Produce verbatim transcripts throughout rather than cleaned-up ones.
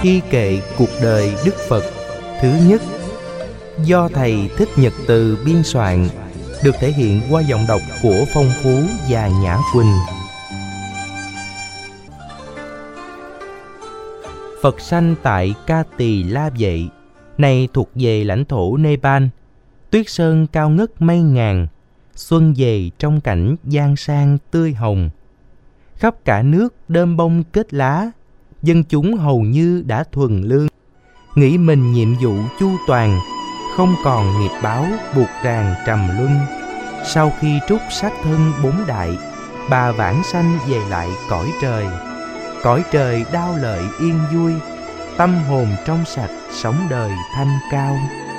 Thi kệ cuộc đời Đức Phật thứ nhất, do thầy Thích Nhật Từ biên soạn, được thể hiện qua giọng đọc của Phong Phú và Nhã Quỳnh. Phật sanh tại Ca Tỳ La Vệ, này thuộc về lãnh thổ Nepal. Tuyết sơn cao ngất mây ngàn, xuân về trong cảnh giang sang tươi hồng. Khắp cả nước đơm bông kết lá, dân chúng hầu như đã thuần lương. Nghĩ mình nhiệm vụ chu toàn, không còn nghiệp báo buộc ràng trầm luân. Sau khi trút sát thân bốn đại, bà vãng sanh về lại cõi trời. Cõi trời đao lợi yên vui, tâm hồn trong sạch sống đời thanh cao.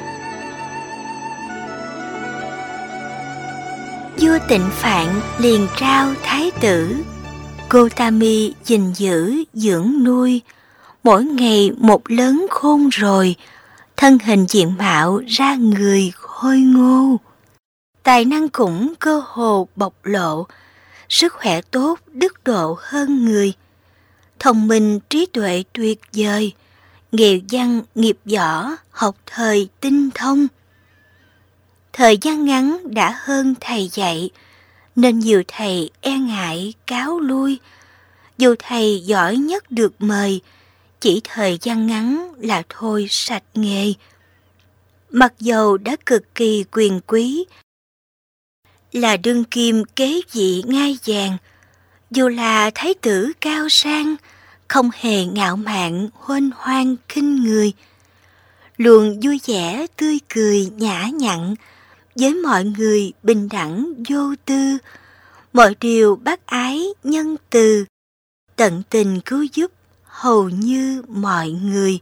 Vua Tịnh Phạn liền trao thái tử Gotami gìn giữ dưỡng nuôi, mỗi ngày một lớn khôn rồi, thân hình diện mạo ra người khôi ngô. Tài năng cũng cơ hồ bộc lộ, sức khỏe tốt đức độ hơn người. Thông minh trí tuệ tuyệt vời, nghèo văn nghiệp võ, học thời tinh thông. Thời gian ngắn đã hơn thầy dạy, nên nhiều thầy e ngại cáo lui. Dù thầy giỏi nhất được mời, chỉ thời gian ngắn là thôi sạch nghề. Mặc dầu đã cực kỳ quyền quý, là đương kim kế vị ngai vàng, dù là thái tử cao sang, không hề ngạo mạn huênh hoang khinh người, luôn vui vẻ tươi cười nhã nhặn, với mọi người bình đẳng vô tư, mọi điều bác ái nhân từ, tận tình cứu giúp hầu như mọi người.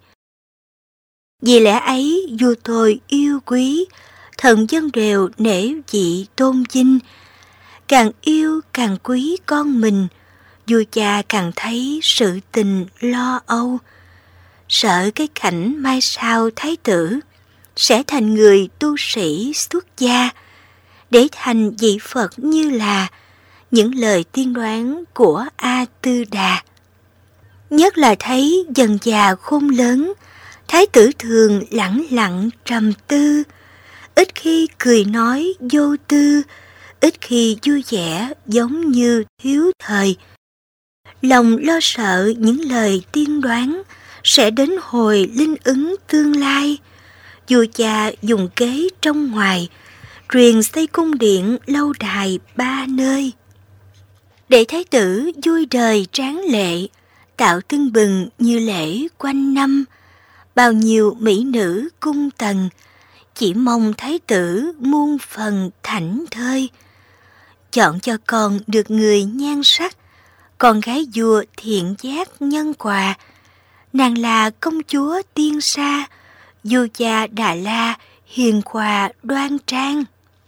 Vì lẽ ấy vua tôi yêu quý, thần dân đều nể vị tôn vinh. Càng yêu càng quý con mình, vua cha càng thấy sự tình lo âu. Sợ cái cảnh mai sau thái tử sẽ thành người tu sĩ xuất gia, để thành vị Phật như là những lời tiên đoán của A Tư Đà. Nhất là thấy dần già khôn lớn, thái tử thường lẳng lặng trầm tư, ít khi cười nói vô tư, ít khi vui vẻ giống như thiếu thời. Lòng lo sợ những lời tiên đoán sẽ đến hồi linh ứng tương lai. Vua cha dùng kế trong ngoài, truyền xây cung điện lâu đài ba nơi, để thái tử vui đời tráng lệ, tạo tưng bừng như lễ quanh năm. Bao nhiêu mỹ nữ cung tần, chỉ mong thái tử muôn phần thảnh thơi. Chọn cho con được người nhan sắc, con gái vua thiện giác nhân quà. Nàng là công chúa tiên sa, vua cha Đà La hiền hòa đoan trang.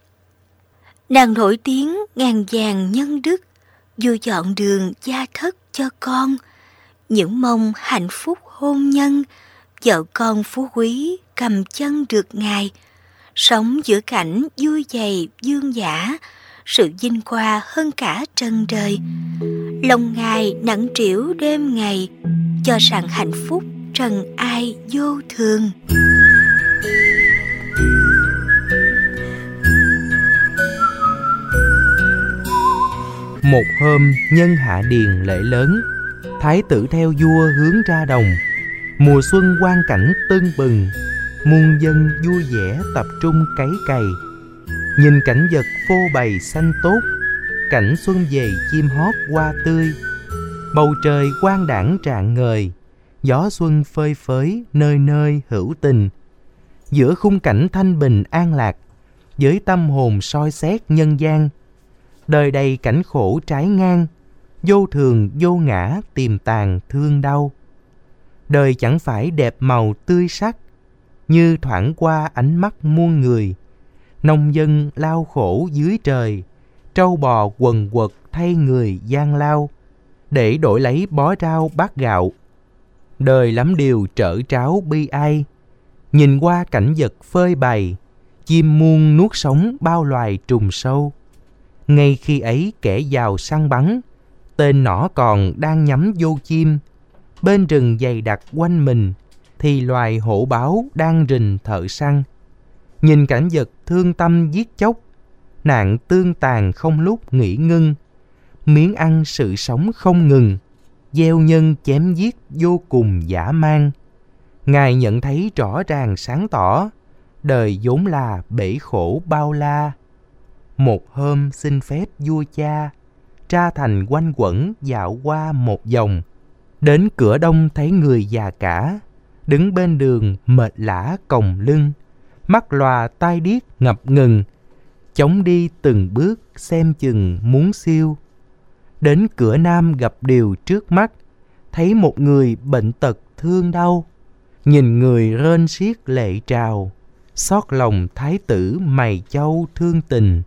Nàng nổi tiếng ngàn vàng nhân đức, vua chọn đường gia thất cho con. Những mong hạnh phúc hôn nhân, vợ con phú quý cầm chân được ngài. Sống giữa cảnh vui vầy dương dã, sự vinh hoa hơn cả trần đời. Lòng ngài nặng trĩu đêm ngày, cho rằng hạnh phúc trần ai vô thường. Một hôm nhân hạ điền lễ lớn, thái tử theo vua hướng ra đồng. Mùa xuân quang cảnh tưng bừng, muôn dân vui vẻ tập trung cấy cày. Nhìn cảnh vật phô bày xanh tốt, cảnh xuân về chim hót hoa tươi. Bầu trời quang đãng rạng ngời, gió xuân phơi phới nơi nơi hữu tình. Giữa khung cảnh thanh bình an lạc, với tâm hồn soi xét nhân gian. Đời đầy cảnh khổ trái ngang, vô thường vô ngã tiềm tàng thương đau. Đời chẳng phải đẹp màu tươi sắc, như thoảng qua ánh mắt muôn người. Nông dân lao khổ dưới trời, trâu bò quần quật thay người gian lao, để đổi lấy bó rau bát gạo. Đời lắm điều trở tráo bi ai, nhìn qua cảnh vật phơi bày, chim muôn nuốt sống bao loài trùng sâu. Ngay khi ấy kẻ giàu săn bắn, tên nỏ còn đang nhắm vô chim, Bên rừng dày đặc quanh mình thì loài hổ báo đang rình thợ săn. Nhìn cảnh vật thương tâm giết chóc, nạn tương tàn không lúc nghỉ ngưng, miếng ăn sự sống không ngừng, gieo nhân chém giết vô cùng dã man. Ngài nhận thấy rõ ràng sáng tỏ, đời vốn là bể khổ bao la. Một hôm xin phép vua cha, ra thành quanh quẩn dạo qua một vòng. Đến cửa đông thấy người già cả, đứng bên đường mệt lả còng lưng, mắt lòa tai điếc ngập ngừng, chống đi từng bước xem chừng muốn siêu. Đến cửa nam gặp điều trước mắt, thấy một người bệnh tật thương đau. Nhìn người rên xiết lệ trào, xót lòng thái tử mày châu thương tình.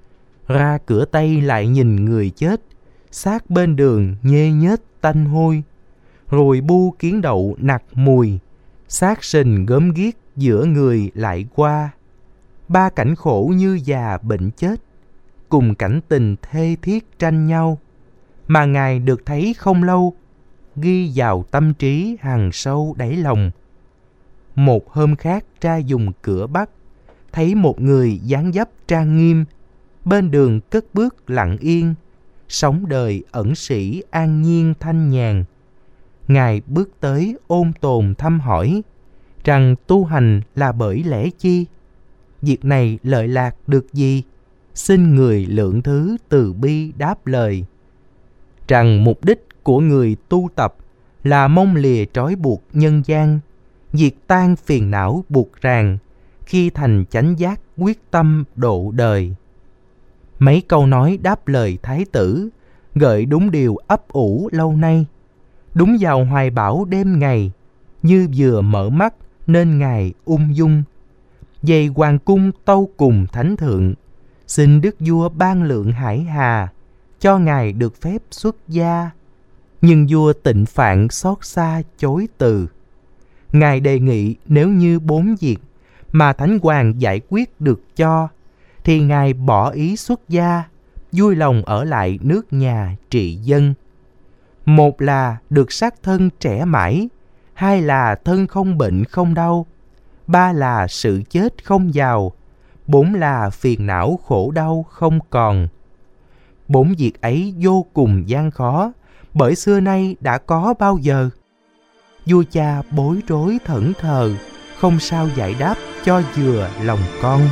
Ra cửa tây lại nhìn người chết, xác bên đường nhê nhết tanh hôi. Rồi bu kiến đậu nặc mùi, xác sình gớm ghiếc giữa người lại qua. Ba cảnh khổ như già bệnh chết, cùng cảnh tình thê thiết tranh nhau. Mà Ngài được thấy không lâu, ghi vào tâm trí hằn sâu đáy lòng. Một hôm khác ra dùng cửa bắc, thấy một người dáng dấp trang nghiêm, bên đường cất bước lặng yên, sống đời ẩn sĩ an nhiên thanh nhàn. Ngài bước tới ôn tồn thăm hỏi, rằng tu hành là bởi lẽ chi? Việc này lợi lạc được gì? Xin người lượng thứ từ bi đáp lời, rằng mục đích của người tu tập là mong lìa trói buộc nhân gian, diệt tan phiền não buộc ràng, khi thành chánh giác quyết tâm độ đời. Mấy câu nói đáp lời thái tử, gợi đúng điều ấp ủ lâu nay. Đúng vào hoài bão đêm ngày, như vừa mở mắt nên Ngài ung dung. Dày hoàng cung tâu cùng thánh thượng, xin đức vua ban lượng hải hà, cho Ngài được phép xuất gia. Nhưng vua Tịnh Phạn xót xa chối từ. Ngài đề nghị nếu như bốn việc mà thánh hoàng giải quyết được cho, thì Ngài bỏ ý xuất gia, vui lòng ở lại nước nhà trị dân. Một là được xác thân trẻ mãi, hai là thân không bệnh không đau, ba là sự chết không giàu, bốn là phiền não khổ đau không còn. Bốn việc ấy vô cùng gian khó, bởi xưa nay đã có bao giờ. Vua cha bối rối thẫn thờ, không sao giải đáp cho vừa lòng con.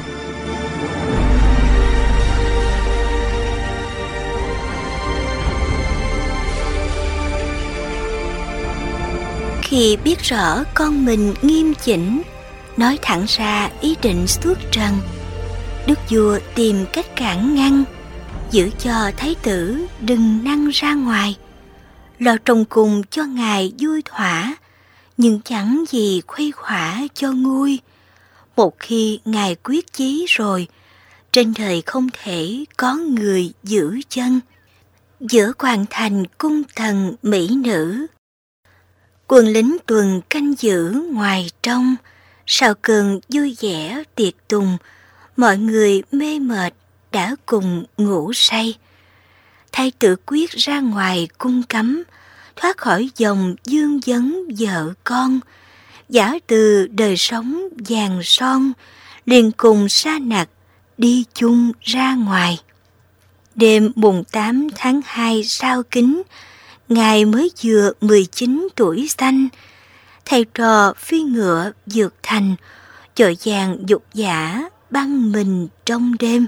Khi biết rõ con mình nghiêm chỉnh, nói thẳng ra ý định xuất trần, đức vua tìm cách cản ngăn, giữ cho thái tử đừng năng ra ngoài, lo trong cùng cho Ngài vui thỏa, nhưng chẳng gì khuây khỏa cho nguôi. Một khi Ngài quyết chí rồi, trên đời không thể có người giữ chân. Giữa hoàng thành cung thần mỹ nữ, quân lính tuần canh giữ ngoài trong, sau cơn vui vẻ tiệc tùng, mọi người mê mệt đã cùng ngủ say. Thái tử quyết ra ngoài cung cấm, thoát khỏi dòng dương vấn vợ con, giả từ đời sống vàng son, liền cùng sa nặc đi chung ra ngoài. Đêm mùng tám tháng hai Sao Kính, Ngài mới vừa mười chín tuổi xanh, thầy trò phi ngựa vượt thành, chợ vàng dục dã băng mình trong đêm.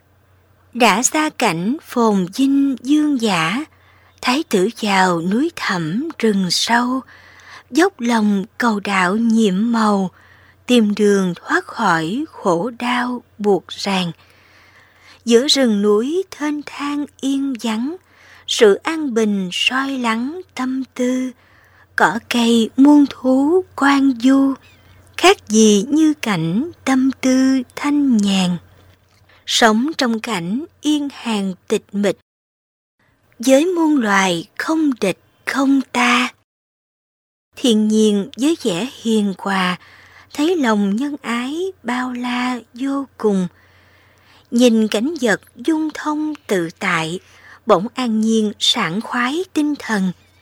Đã xa cảnh phồn vinh dương dã, thái tử vào núi thẳm rừng sâu, dốc lòng cầu đạo nhiệm màu, tìm đường thoát khỏi khổ đau buộc ràng. Giữa rừng núi thênh thang yên vắng, sự an bình soi lắng tâm tư, cỏ cây muôn thú quan du, khác gì như cảnh tâm tư thanh nhàn. Sống trong cảnh yên hàng tịch mịch, với muôn loài không địch không ta. Thiên nhiên với vẻ hiền hòa, thấy lòng nhân ái bao la vô cùng. Nhìn cảnh vật dung thông tự tại, bỗng an nhiên sảng khoái tinh thần.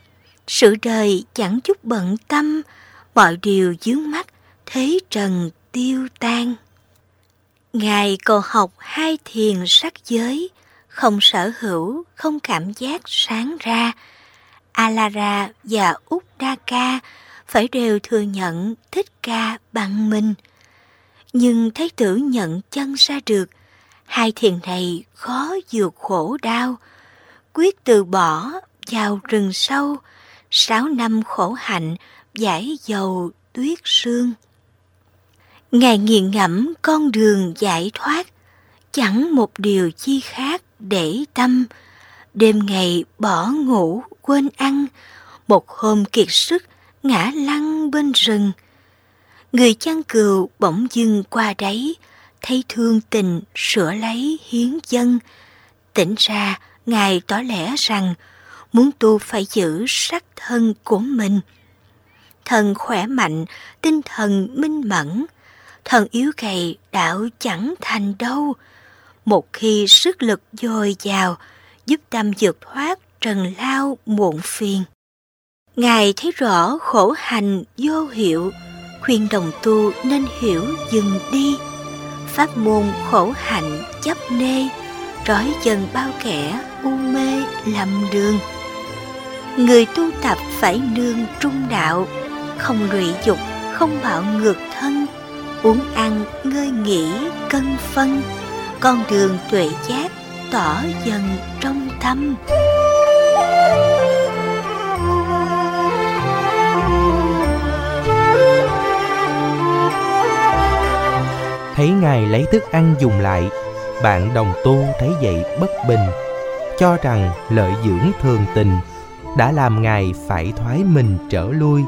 Sự đời chẳng chút bận tâm, mọi điều vướng mắc, thế trần tiêu tan. Ngài cầu học hai thiền sắc giới, không sở hữu, không cảm giác sáng ra. Alara và Uddaka phải đều thừa nhận Thích Ca bằng mình. Nhưng Thái tử nhận chân ra được, hai thiền này khó vượt khổ đau, quyết từ bỏ vào rừng sâu, sáu năm khổ hạnh giải dầu tuyết sương. Ngài nghiền ngẫm con đường giải thoát, chẳng một điều chi khác để tâm. Đêm ngày bỏ ngủ quên ăn, một hôm kiệt sức ngã lăn bên rừng. Người chăn cừu bỗng dưng qua đấy, thấy thương tình sửa lấy hiến dân. Tỉnh ra, Ngài tỏ lẽ rằng muốn tu phải giữ sắc thân của mình. Thần khỏe mạnh, tinh thần minh mẫn, thần yếu gầy đạo chẳng thành đâu. Một khi sức lực dồi dào, giúp tâm vượt thoát trần lao muộn phiền. Ngài thấy rõ khổ hành vô hiệu, khuyên đồng tu nên hiểu dừng đi. Pháp môn khổ hạnh chấp nê, trói chân bao kẻ u mê lầm đường. Người tu tập phải nương trung đạo, không lụy dục, không bạo ngược thân, uống ăn ngơi nghỉ cân phân, con đường tuệ giác tỏ dần trong tâm. Thấy Ngài lấy thức ăn dùng lại, bạn đồng tu thấy vậy bất bình, cho rằng lợi dưỡng thường tình đã làm Ngài phải thoái mình trở lui.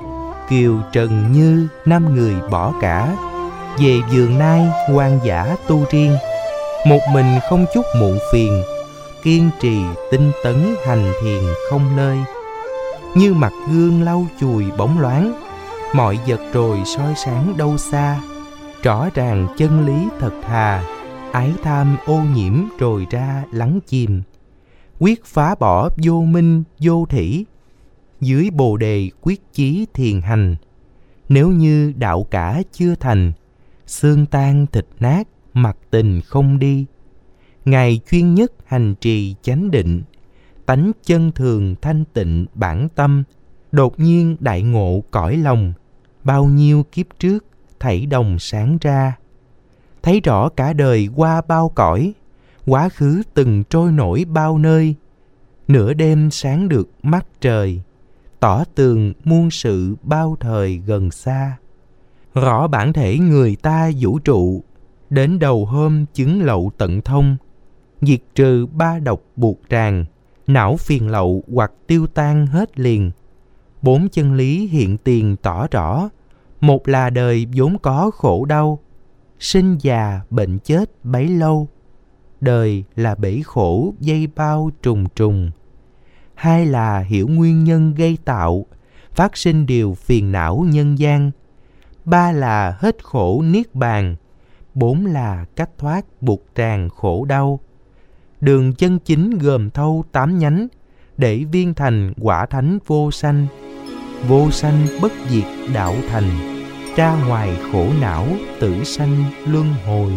Kiều Trần Như năm người bỏ cả, về vườn nai hoang dã tu riêng. Một mình không chút muộn phiền, kiên trì tinh tấn hành thiền không nơi. Như mặt gương lau chùi bóng loáng, mọi vật rồi soi sáng đâu xa. Rõ ràng chân lý thật thà, ái tham ô nhiễm rồi ra lắng chìm. Quyết phá bỏ vô minh vô thỉ, dưới bồ đề quyết chí thiền hành. Nếu như đạo cả chưa thành, xương tan thịt nát, mặc tình không đi. Ngài chuyên nhất hành trì chánh định, tánh chân thường thanh tịnh bản tâm. Đột nhiên đại ngộ cõi lòng, bao nhiêu kiếp trước thảy đồng sáng ra. Thấy rõ cả đời qua bao cõi, quá khứ từng trôi nổi bao nơi. Nửa đêm sáng được mắt trời, tỏ tường muôn sự bao thời gần xa. Rõ bản thể người ta vũ trụ, đến đầu hôm chứng lậu tận thông. Diệt trừ ba độc buộc ràng, não phiền lậu hoặc tiêu tan hết liền. Bốn chân lý hiện tiền tỏ rõ, một là đời vốn có khổ đau, sinh già bệnh chết bấy lâu. Đời là bể khổ dây bao trùng trùng. Hai là hiểu nguyên nhân gây tạo, phát sinh điều phiền não nhân gian. Ba là hết khổ niết bàn. Bốn là cách thoát buộc ràng khổ đau. Đường chân chính gồm thâu tám nhánh, để viên thành quả thánh vô sanh. Vô sanh bất diệt đạo thành, ra ngoài khổ não tử sanh luân hồi.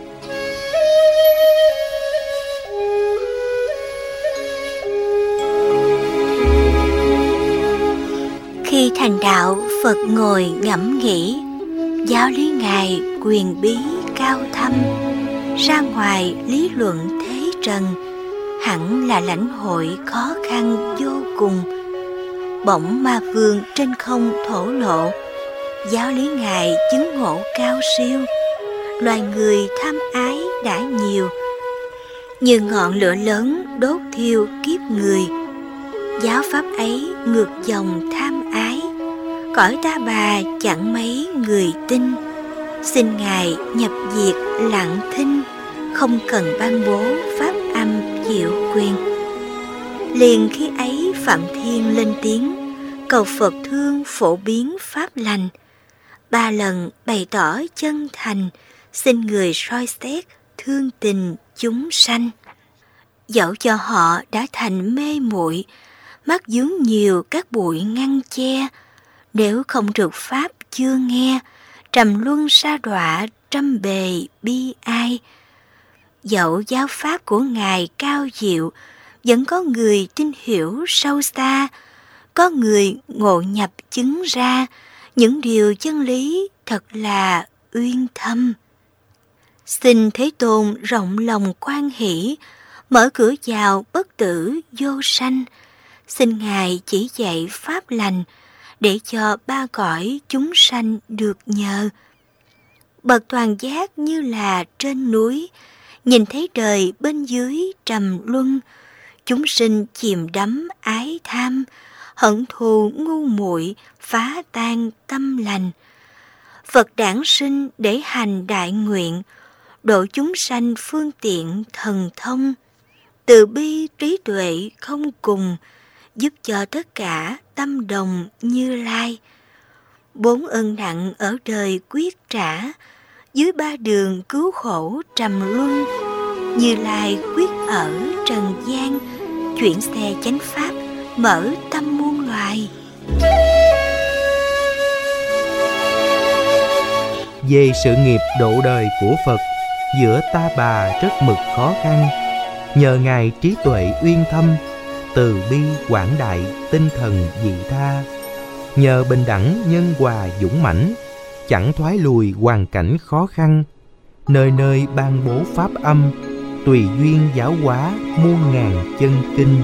Khi thành đạo, Phật ngồi ngẫm nghĩ, giáo lý Ngài quyền bí cao thâm. Ra ngoài lý luận thế trần, hẳn là lãnh hội khó khăn vô cùng. Bỗng ma vương trên không thổ lộ, giáo lý Ngài chứng ngộ cao siêu. Loài người tham ái đã nhiều, như ngọn lửa lớn đốt thiêu kiếp người. Giáo pháp ấy ngược dòng tham ái, cõi ta bà chẳng mấy người tin. Xin Ngài nhập diệt lặng thinh, không cần ban bố pháp âm diệu quyền. Liền khi ấy Phạm Thiên lên tiếng, cầu Phật thương phổ biến pháp lành. Ba lần bày tỏ chân thành, xin người soi xét thương tình chúng sanh. Dẫu cho họ đã thành mê muội, mắt dướng nhiều các bụi ngăn che, nếu không được pháp chưa nghe, trầm luân sa đọa trăm bề bi ai. Dẫu giáo pháp của Ngài cao diệu, vẫn có người tin hiểu sâu xa, có người ngộ nhập chứng ra những điều chân lý thật là uyên thâm. Xin Thế Tôn rộng lòng khoan hỷ, mở cửa vào bất tử vô sanh. Xin Ngài chỉ dạy pháp lành, để cho ba cõi chúng sanh được nhờ. Bậc toàn giác như là trên núi, nhìn thấy đời bên dưới trầm luân. Chúng sinh chìm đắm ái tham, hận thù ngu muội phá tan tâm lành. Phật đản sinh để hành đại nguyện, độ chúng sanh phương tiện thần thông. Từ bi trí tuệ không cùng, giúp cho tất cả tâm đồng Như Lai. Bốn ân nặng ở đời quyết trả, dưới ba đường cứu khổ trầm luân. Như Lai quyết ở trần gian, chuyển xe chánh pháp mở tâm muôn loài. Về sự nghiệp độ đời của Phật, giữa ta bà rất mực khó khăn, nhờ Ngài trí tuệ uyên thâm, từ bi quảng đại tinh thần vị tha. Nhờ bình đẳng nhân hòa dũng mãnh, chẳng thoái lùi hoàn cảnh khó khăn. Nơi nơi ban bố pháp âm, tùy duyên giáo hóa muôn ngàn chân kinh.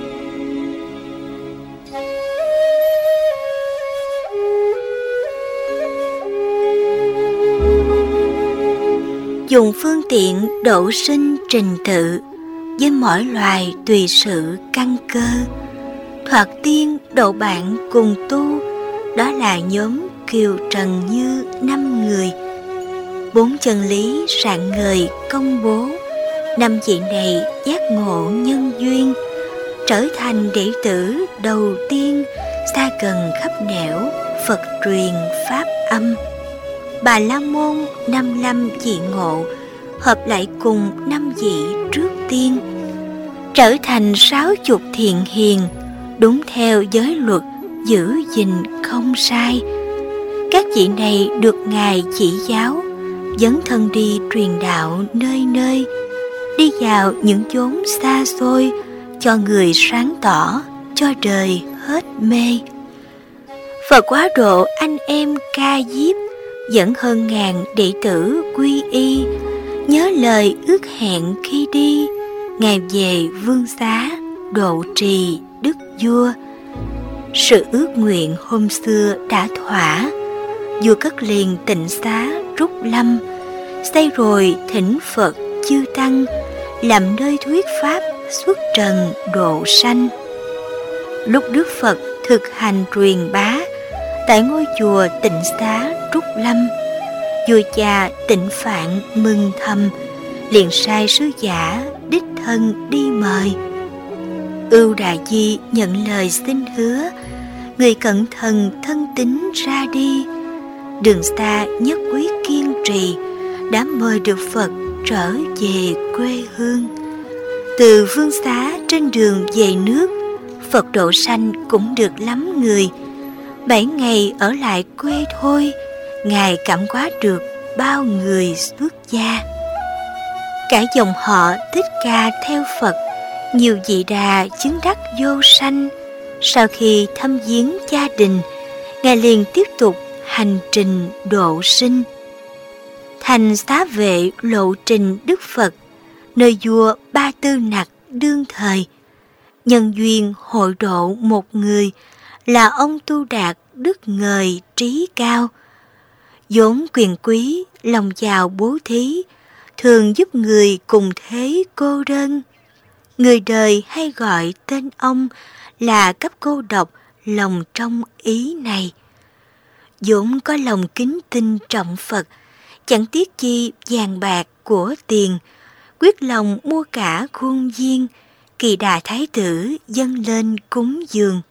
Dùng phương tiện độ sinh trình tự, với mỗi loài tùy sự căn cơ. Thoạt tiên độ bạn cùng tu, đó là nhóm Kiều Trần Như năm người. Bốn chân lý rạng ngời công bố, năm vị này giác ngộ nhân duyên, trở thành đệ tử đầu tiên xa gần khắp nẻo Phật truyền pháp âm. Bà La Môn năm năm vị ngộ, hợp lại cùng năm vị trước tiên, trở thành sáu chục thiện hiền, đúng theo giới luật, giữ gìn không sai. Các vị này được Ngài chỉ giáo, dấn thân đi truyền đạo nơi nơi, đi vào những chốn xa xôi, cho người sáng tỏ, cho đời hết mê. Phật quá độ anh em Ca Diếp, dẫn hơn ngàn đệ tử quy y, nhớ lời ước hẹn khi đi, Ngài về vương xá độ trì đức vua. Sự ước nguyện hôm xưa đã thỏa, vua cất liền tịnh xá Trúc Lâm, xây rồi thỉnh Phật chư tăng, làm nơi thuyết pháp xuất trần độ sanh. Lúc Đức Phật thực hành truyền bá tại ngôi chùa tịnh xá Trúc Lâm, vua cha Tịnh Phạn mừng thầm, liền sai sứ giả đích thân đi mời. Ưu Đà Di nhận lời xin hứa, người cẩn thận thân tín ra đi. Đường xa nhất quyết kiên trì, đã mời được Phật trở về quê hương. Từ vương xá trên đường về nước, Phật độ sanh cũng được lắm người. Bảy ngày ở lại quê thôi, Ngài cảm hóa được bao người xuất gia. Cả dòng họ Thích Ca theo Phật, nhiều vị đà chứng đắc vô sanh. Sau khi thăm viếng gia đình, Ngài liền tiếp tục hành trình độ sinh. Thành xá vệ lộ trình Đức Phật, nơi vua Ba Tư Nặc đương thời. Nhân duyên hội độ một người là ông Tu Đạt đức ngời trí cao. Vốn quyền quý, lòng giàu bố thí, thường giúp người cùng thế cô đơn. Người đời hay gọi tên ông là cấp cô độc lòng trong ý này. Vốn có lòng kính tin trọng Phật, chẳng tiếc chi vàng bạc của tiền, quyết lòng mua cả khuôn viên, Kỳ Đà Thái tử dâng lên cúng dường.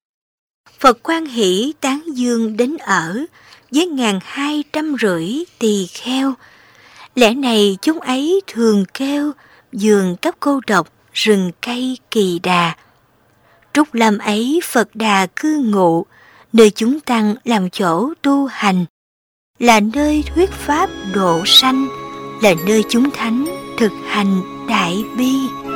Phật hoan hỷ tán dương đến ở với ngàn hai trăm rưỡi tỳ kheo. Lẽ này chúng ấy thường kêu giường cấp cô độc rừng cây Kỳ Đà. Trúc Lâm ấy Phật Đà cư ngụ, nơi chúng tăng làm chỗ tu hành, là nơi thuyết pháp độ sanh, là nơi chúng thánh thực hành đại bi.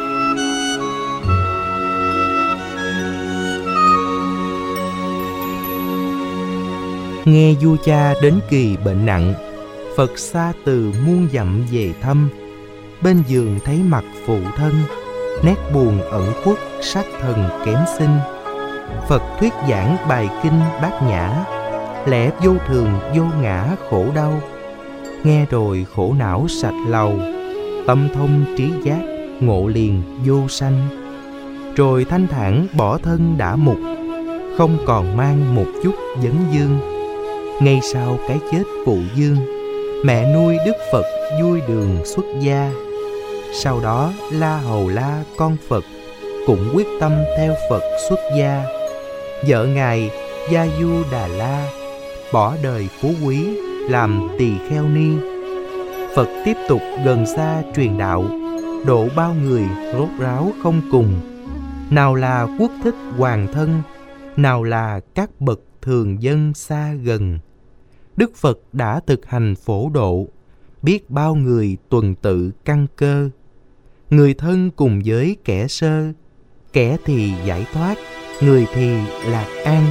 Nghe vua cha đến kỳ bệnh nặng, Phật xa từ muôn dặm về thăm. Bên giường thấy mặt phụ thân, nét buồn ẩn khuất sát thần kém sinh. Phật thuyết giảng bài kinh bát nhã, lẽ vô thường vô ngã khổ đau. Nghe rồi khổ não sạch lầu, tâm thông trí giác ngộ liền vô sanh. Rồi thanh thản bỏ thân đã mục, không còn mang một chút vấn vương. Ngay sau cái chết phụ dương, mẹ nuôi Đức Phật vui đường xuất gia. Sau đó La Hầu La con Phật cũng quyết tâm theo Phật xuất gia. Vợ ngài Gia Du Đà La bỏ đời phú quý làm tỳ kheo ni. Phật tiếp tục gần xa truyền đạo, độ bao người rốt ráo không cùng. Nào là quốc thích hoàng thân, nào là các bậc thường dân xa gần. Đức Phật đã thực hành phổ độ, biết bao người tuần tự căn cơ. Người thân cùng với kẻ sơ, kẻ thì giải thoát, người thì lạc an.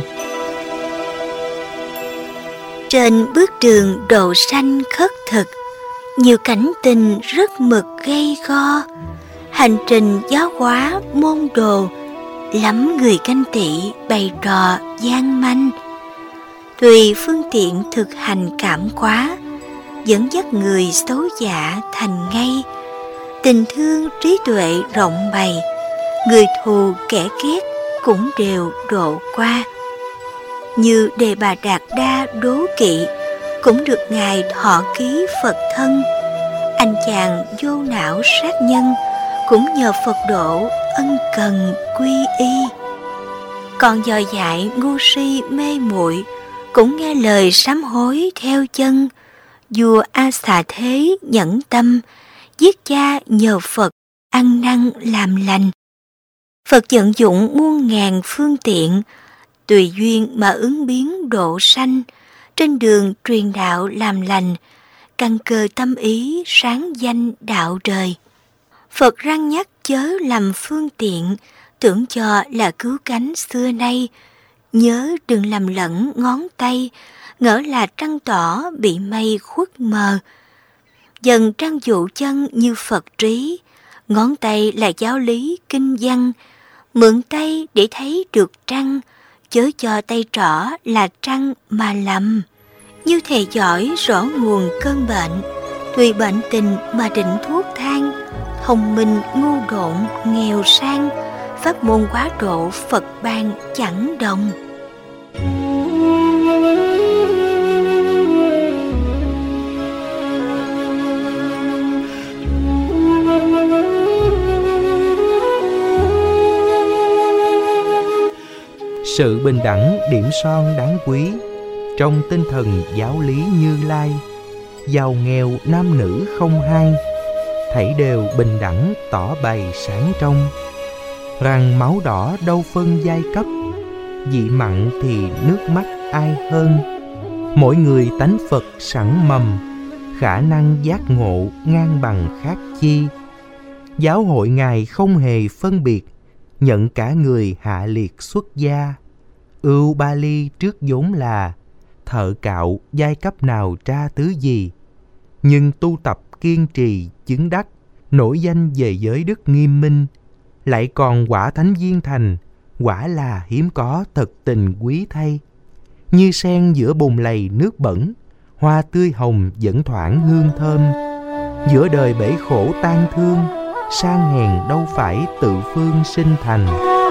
Trên bước đường độ sanh khất thực, nhiều cảnh tình rất mực gay go. Hành trình giáo hóa môn đồ, lắm người canh tị bày trò gian manh. Tùy phương tiện thực hành cảm quá, dẫn dắt người xấu dạ thành ngay. Tình thương trí tuệ rộng bày, người thù kẻ ghét cũng đều độ qua. Như Đề Bà Đạt Đa Đố Kỵ cũng được ngài thọ ký Phật thân. Anh chàng vô não sát nhân cũng nhờ Phật độ ân cần quy y. Còn dò dại ngu si mê muội cũng nghe lời sám hối theo chân. Vua A Xà Thế nhẫn tâm, giết cha nhờ Phật ăn năn làm lành. Phật vận dụng muôn ngàn phương tiện, tùy duyên mà ứng biến độ sanh. Trên đường truyền đạo làm lành, căn cơ tâm ý sáng danh đạo trời. Phật răn nhắc chớ làm phương tiện, tưởng cho là cứu cánh xưa nay. Nhớ đừng làm lẫn ngón tay, ngỡ là trăng tỏ bị mây khuất mờ. Dần trăng dụ chân như Phật trí, ngón tay là giáo lý kinh văn. Mượn tay để thấy được trăng, chớ cho tay trỏ là trăng mà lầm. Như thầy giỏi rõ nguồn cơn bệnh, tùy bệnh tình mà định thuốc thang. Thông minh ngu độn nghèo sang, pháp môn quá độ Phật ban chẳng đồng. Sự bình đẳng điểm son đáng quý, trong tinh thần giáo lý Như Lai. Giàu nghèo nam nữ không hai, thảy đều bình đẳng tỏ bày sáng trong. Rằng máu đỏ đâu phân giai cấp, vị mặn thì nước mắt ai hơn. Mỗi người tánh Phật sẵn mầm, khả năng giác ngộ ngang bằng khác chi. Giáo hội ngài không hề phân biệt, nhận cả người hạ liệt xuất gia. Ưu Ba Ly trước vốn là thợ cạo giai cấp nào tra tứ gì. Nhưng tu tập kiên trì chứng đắc, nổi danh về giới đức nghiêm minh. Lại còn quả thánh viên thành, quả là hiếm có thật tình quý thay. Như sen giữa bùn lầy nước bẩn, hoa tươi hồng vẫn thoảng hương thơm. Giữa đời bể khổ tan thương, sang hèn đâu phải tự phương sinh thành.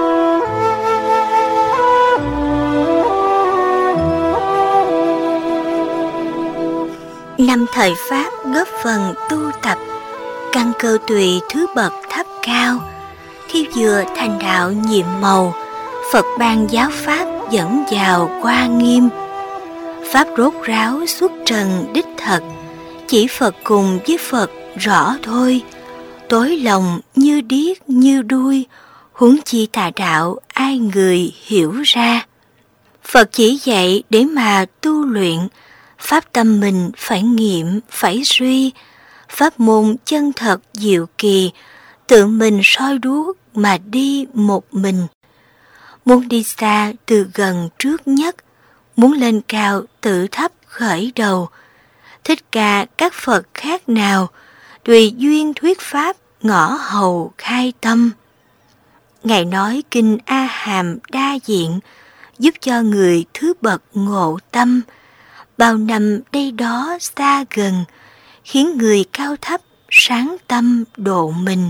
Năm thời Pháp góp phần tu tập, căn cơ tùy thứ bậc thấp cao. Khi vừa thành đạo nhiệm màu, Phật ban giáo pháp dẫn vào qua nghiêm. Pháp rốt ráo xuất trần đích thật, chỉ Phật cùng với Phật rõ thôi. Tối lòng như điếc như đuôi, huống chi tà đạo ai người hiểu ra. Phật chỉ dạy để mà tu luyện, pháp tâm mình phải nghiệm, phải suy, pháp môn chân thật diệu kỳ, tự mình soi đuốc mà đi một mình. Muốn đi xa từ gần trước nhất, muốn lên cao tự thấp khởi đầu. Thích ca các Phật khác nào, tùy duyên thuyết pháp, ngõ hầu khai tâm. Ngài nói kinh A Hàm đa diện, giúp cho người thứ bậc ngộ tâm, bao năm đây đó xa gần, khiến người cao thấp sáng tâm độ mình.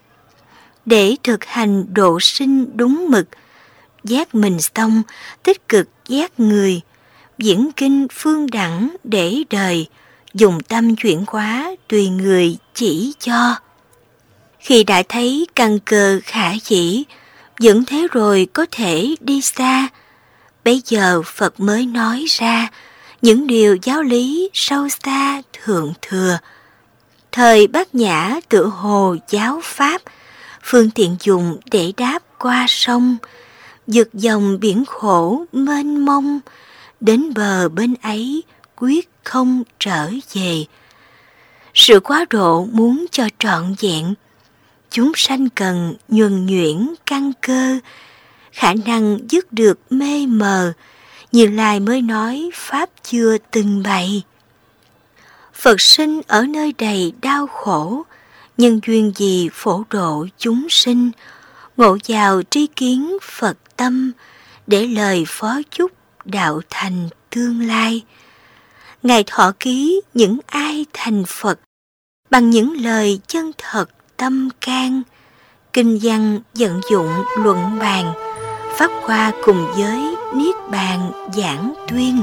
Để thực hành độ sinh đúng mực, giác mình xong, tích cực giác người, diễn kinh phương đẳng để đời, dùng tâm chuyển hóa tùy người chỉ cho. Khi đã thấy căn cơ khả dĩ, dẫn thế rồi có thể đi xa, bấy giờ Phật mới nói ra những điều giáo lý sâu xa thượng thừa. Thời Bát Nhã tự hồ giáo pháp, phương tiện dùng để đáp qua sông, vượt dòng biển khổ mênh mông, đến bờ bên ấy quyết không trở về. Sự quá độ muốn cho trọn vẹn, chúng sanh cần nhuần nhuyễn căn cơ, khả năng dứt được mê mờ, Như Lai mới nói pháp chưa từng bày. Phật sinh ở nơi đầy đau khổ, nhân duyên gì phổ độ chúng sinh, ngộ vào tri kiến Phật tâm, để lời phó chúc đạo thành tương lai. Ngài thọ ký những ai thành Phật, bằng những lời chân thật tâm can, kinh văn vận dụng luận bàn, pháp qua cùng với niết bàn giảng tuyên.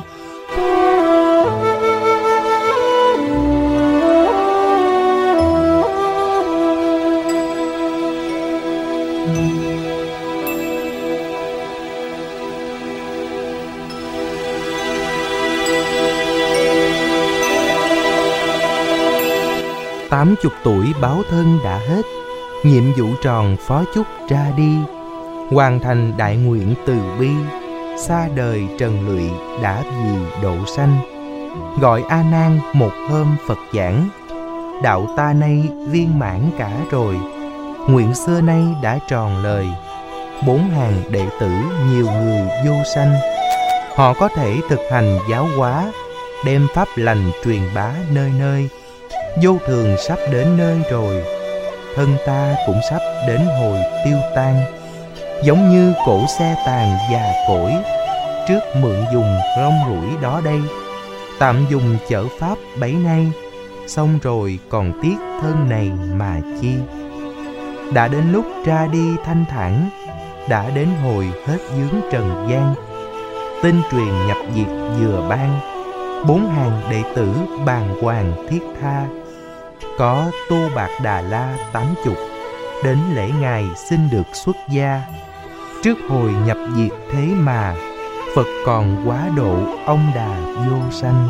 Tám chục tuổi báo thân đã hết, nhiệm vụ tròn phó chúc ra đi, hoàn thành đại nguyện từ bi, xa đời trần lụy đã vì độ sanh. Gọi A Nan một hôm Phật giảng, đạo ta nay viên mãn cả rồi, nguyện xưa nay đã tròn lời. Bốn hàng đệ tử nhiều người vô sanh, họ có thể thực hành giáo hóa, đem pháp lành truyền bá nơi nơi. Vô thường sắp đến nơi rồi, thân ta cũng sắp đến hồi tiêu tan. Giống như cỗ xe tàn già cỗi, trước mượn dùng rong ruổi đó đây, tạm dùng chở pháp bấy nay, xong rồi còn tiếc thân này mà chi. Đã đến lúc ra đi thanh thản, đã đến hồi hết vướng trần gian. Tin truyền nhập diệt vừa ban, bốn hàng đệ tử bàng hoàng thiết tha. Có Tô Bạc Đà La tám chục, đến lễ ngài xin được xuất gia. Trước hồi nhập diệt thế mà, Phật còn quá độ ông đà vô sanh.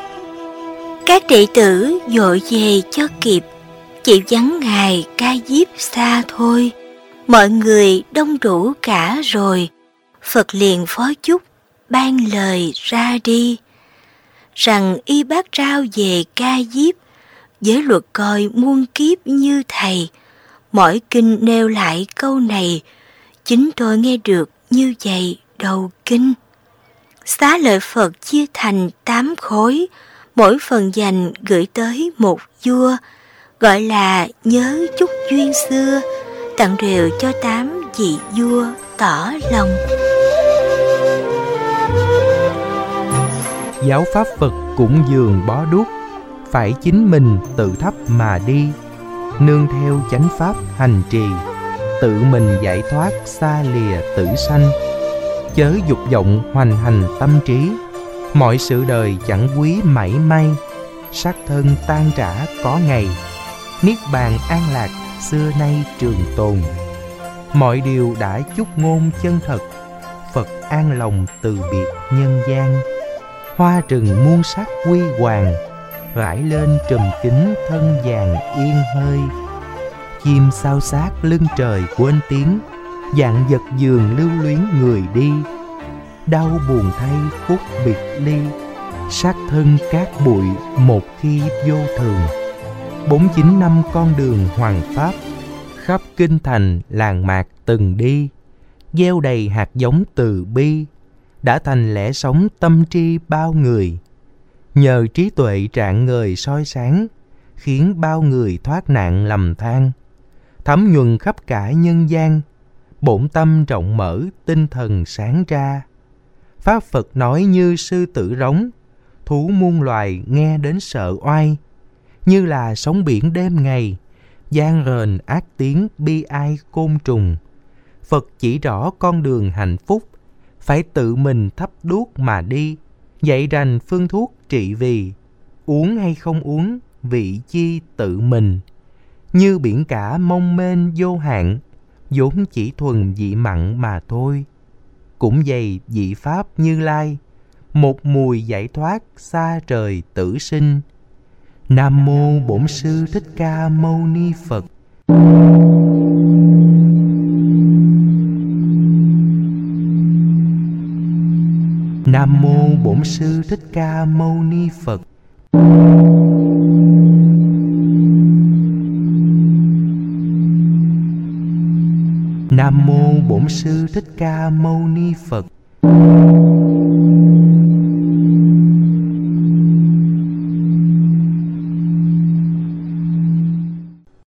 Các đệ tử vội về cho kịp, chỉ vắng ngài Ca Diếp xa thôi. Mọi người đông đủ cả rồi, Phật liền phó chúc ban lời ra đi, rằng y bác rao về Ca Diếp, với luật coi muôn kiếp như thầy. Mỗi kinh nêu lại câu này, chính tôi nghe được như vậy đầu kinh. Xá lợi Phật chia thành tám khối, mỗi phần dành gửi tới một vua, gọi là nhớ chúc duyên xưa, tặng đều cho tám vị vua tỏ lòng. Giáo pháp Phật cũng dường bó đuốc, phải chính mình tự thấp mà đi, nương theo chánh pháp hành trì, tự mình giải thoát xa lìa tử sanh. Chớ dục vọng hoành hành tâm trí, mọi sự đời chẳng quý mảy may. Xác thân tan rã có ngày, niết bàn an lạc xưa nay trường tồn. Mọi điều đã chúc ngôn chân thật, Phật an lòng từ biệt nhân gian. Hoa rừng muôn sắc quy hoàng, rải lên trùm kính thân vàng yên hơi. Chim sao sát lưng trời quên tiếng, Dạng vật giường lưu luyến người đi, đau buồn thay khúc biệt ly. Sát thân cát bụi một khi vô thường. Bốn chín năm con đường hoàng pháp, khắp kinh thành làng mạc từng đi. Gieo đầy hạt giống từ bi, đã thành lẽ sống tâm tri bao người. Nhờ trí tuệ rạng ngời soi sáng, khiến bao người thoát nạn lầm than. Thấm nhuần khắp cả nhân gian, bổn tâm rộng mở tinh thần sáng ra. Pháp Phật nói như sư tử rống, thú muôn loài nghe đến sợ oai. Như là sóng biển đêm ngày, gian rền ác tiếng bi ai côn trùng. Phật chỉ rõ con đường hạnh phúc, phải tự mình thắp đuốc mà đi. Dạy rành phương thuốc trị vì, uống hay không uống vị chi tự mình. Như biển cả mong mênh vô hạn, vốn chỉ thuần vị mặn mà thôi. Cũng dày vị pháp Như Lai, một mùi giải thoát xa trời tử sinh. Nam mô Bổn Sư Thích Ca Mâu Ni Phật. Nam mô Bổn Sư Thích Ca Mâu Ni Phật. Nam mô Bổn Sư Thích Ca Mâu Ni Phật.